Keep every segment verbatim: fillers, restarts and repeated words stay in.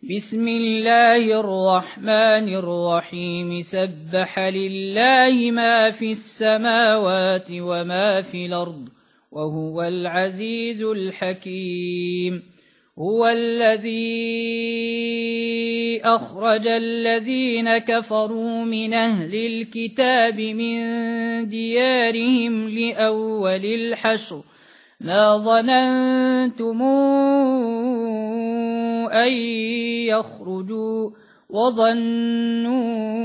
بسم الله الرحمن الرحيم سبح لله ما في السماوات وما في الأرض وهو العزيز الحكيم هو الذي أخرج الذين كفروا من أهل الكتاب من ديارهم لأول الحشر ما ظننتم أن يخرجوا وظنوا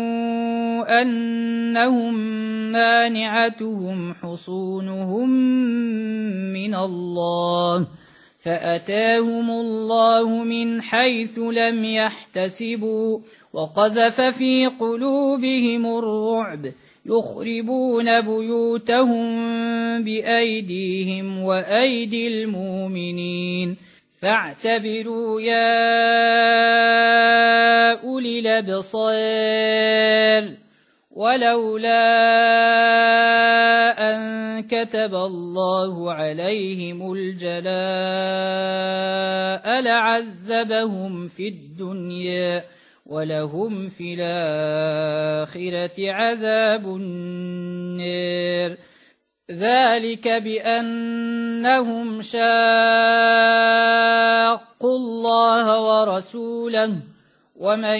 أنهم مانعتهم حصونهم من الله فأتاهم الله من حيث لم يحتسبوا وقذف في قلوبهم الرعب يخربون بيوتهم بأيديهم وأيدي المؤمنين فاعتبروا يا أولي الأبصار ولولا أن كتب الله عليهم الجلاء لعذبهم في الدنيا ولهم في الآخرة عذاب النار ذلك بأنهم شاقوا الله ورسوله ومن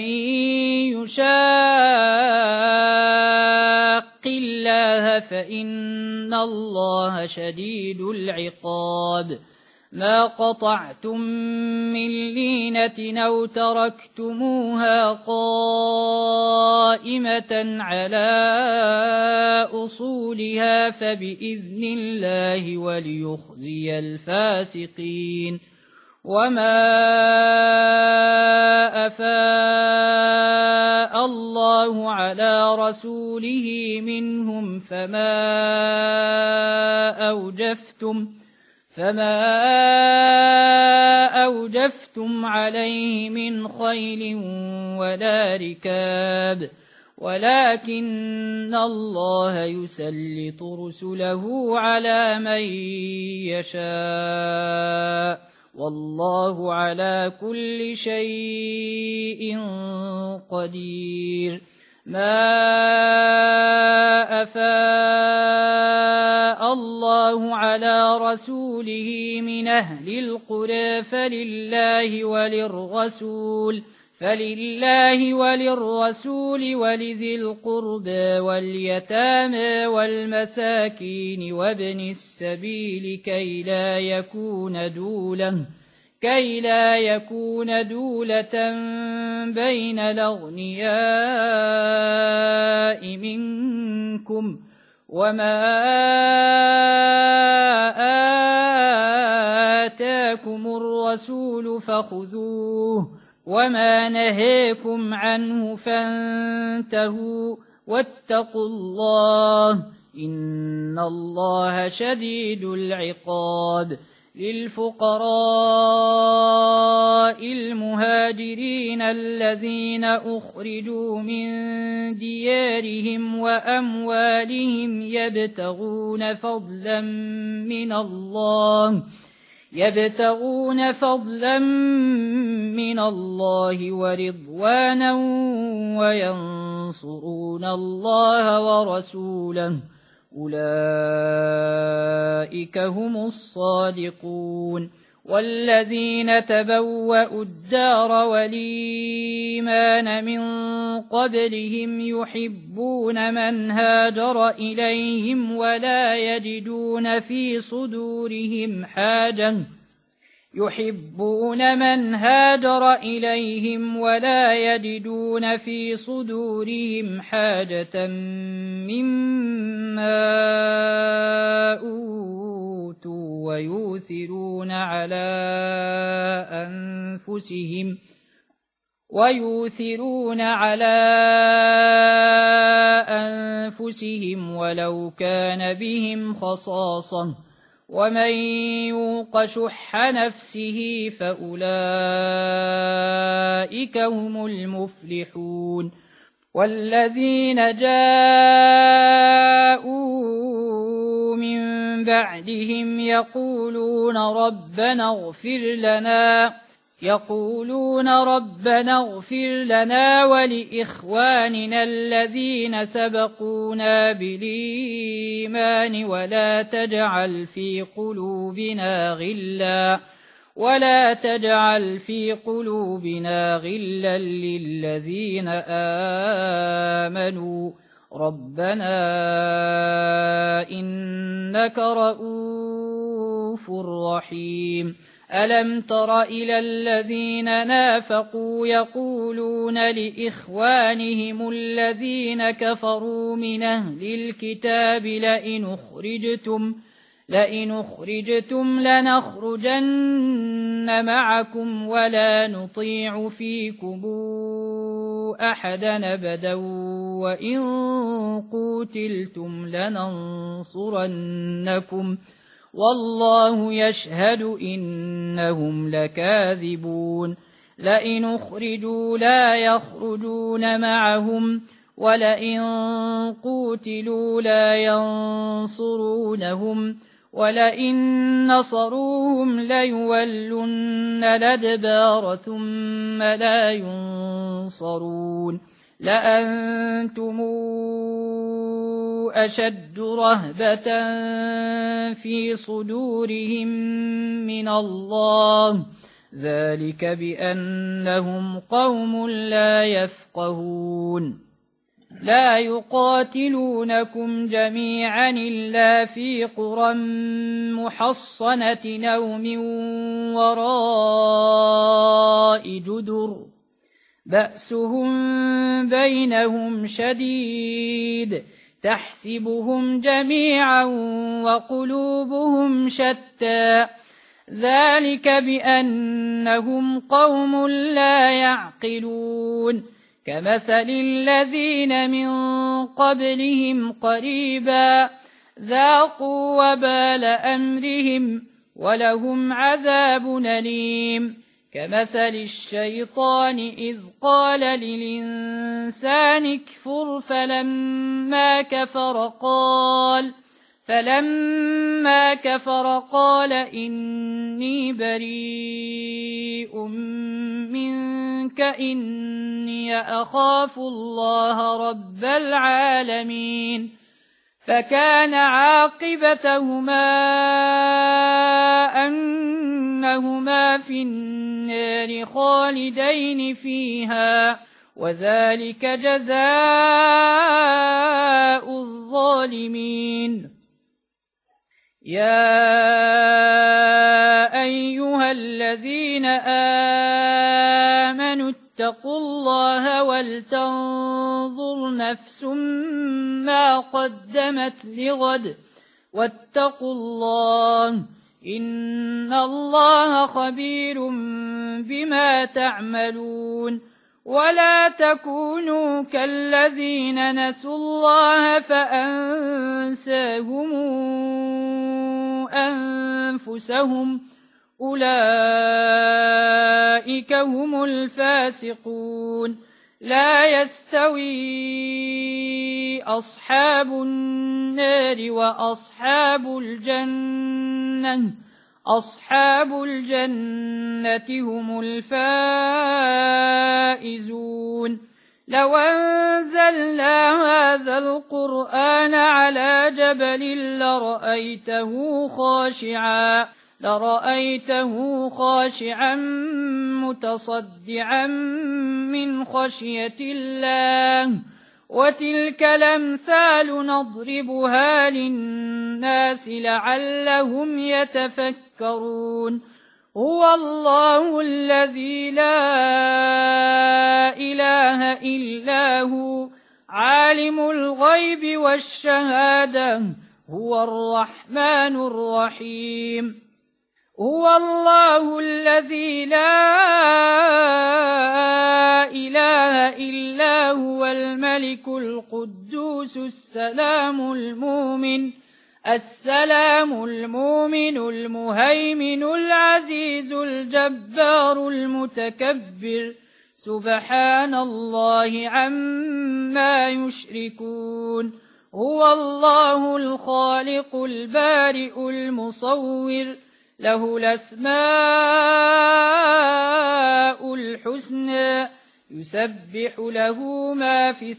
يشاق الله فإن الله شديد العقاب ما قطعتم من لينة أو تركتموها قائمة على أصولها فبإذن الله وليخزي الفاسقين وما أفاء الله على رسوله منهم فما أوجفتم فما أوجفتم عليه من خيل ولا ركاب ولكن الله يسلط رسله على من يشاء والله على كل شيء قدير ما أفاء الله على رسوله من أهل القرى فلله وللرسول فلله وللرسول ولذي القربى واليتامى والمساكين وابن السبيل كي لا يكون دولة كي لا يكون دولة بين الأغنياء منكم وما آتاكم الرسول فخذوه وما نهيكم عنه فانتهوا واتقوا الله إن الله شديد العقاب للفقراء المهاجرين الذين أخرجوا من ديارهم وأموالهم يبتغون فضلا من الله يبتغون فضلا من الله ورضوانا وينصرون الله ورسوله أولئك هم الصادقون والذين تبوأوا الدار والإيمان من قبلهم يحبون من هاجر إليهم ولا يجدون في صدورهم حاجة يحبون من هاجر إليهم ولا يجدون في صدورهم حاجة مما أوتوا ويؤثرون على أنفسهم ويؤثرون على أنفسهم ولو كان بهم خصاصة ومن يوق شح نفسه فأولئك هم المفلحون والذين جاءوا من بعدهم يقولون ربنا اغفر لنا يقولون ربنا اغفر لنا ولإخواننا الذين سبقونا بالإيمان ولا تجعل في قلوبنا غلا ولا تجعل في قلوبنا غلا للذين آمنوا ربنا إنك رؤوف رحيم. ألم تر إلى الذين نافقوا يقولون لإخوانهم الذين كفروا من أهل الكتاب لئن أخرجتم لئن أخرجتم لنخرجن معكم ولا نطيع فيكم أحدا أبدا وإن قوتلتم لننصرنكم والله يشهد إنهم لكاذبون. لئن أخرجوا لا يخرجون معهم ولئن قوتلوا لا ينصرونهم ولئن نصروهم ليولن الأدبار ثم لا ينصرون لأنتم أشد رهبة في صدورهم من الله ذلك بأنهم قوم لا يفقهون. لا يقاتلونكم جميعا إلا في قرى محصنة أو من وراء جدر بأسهم بينهم شديد تحسبهم جميعا وقلوبهم شتى ذلك بأنهم قوم لا يعقلون. كمثل الذين من قبلهم قريبا ذاقوا وبال أمرهم ولهم عذاب أليم. كمثل الشيطان إذ قال للإنسان اكفر فلما كفر قال فلما كفر قال إني بريء منك إني أخاف الله رب العالمين. فكان عاقبتهما أنهما في النار خالدين فيها وذلك جزاء الظالمين. يا أيها الذين آمنوا اتقوا الله ولتنظر نفس ما قدمت لغد واتقوا الله إن الله خبير بما تعملون. ولا تكونوا كالذين نسوا الله فأنساهم أنفسهم أولئك هم الفاسقون. لا يستوي أصحاب النار وأصحاب الجنة أصحاب الجنة هم الفائزون. لو أنزلنا هذا القرآن على جبل لرأيته خاشعا لرأيته خاشعا متصدعا من خشية الله. وتلك الأمثال نضربها للناس لعلهم يتفكرون. هو الله الذي لا إله إلا هو عالم الغيب والشهادة هو الرحمن الرحيم. هو الله الذي لا إله إلا هو الملك القدوس السلام المؤمن السلام المؤمن المهيمن العزيز الجبار المتكبر سبحان الله عما يشركون. هو الله الخالق البارئ المصور له الأسماء الحسنى يسبح له ما في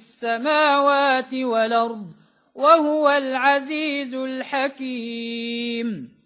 السماوات والأرض وهو العزيز الحكيم.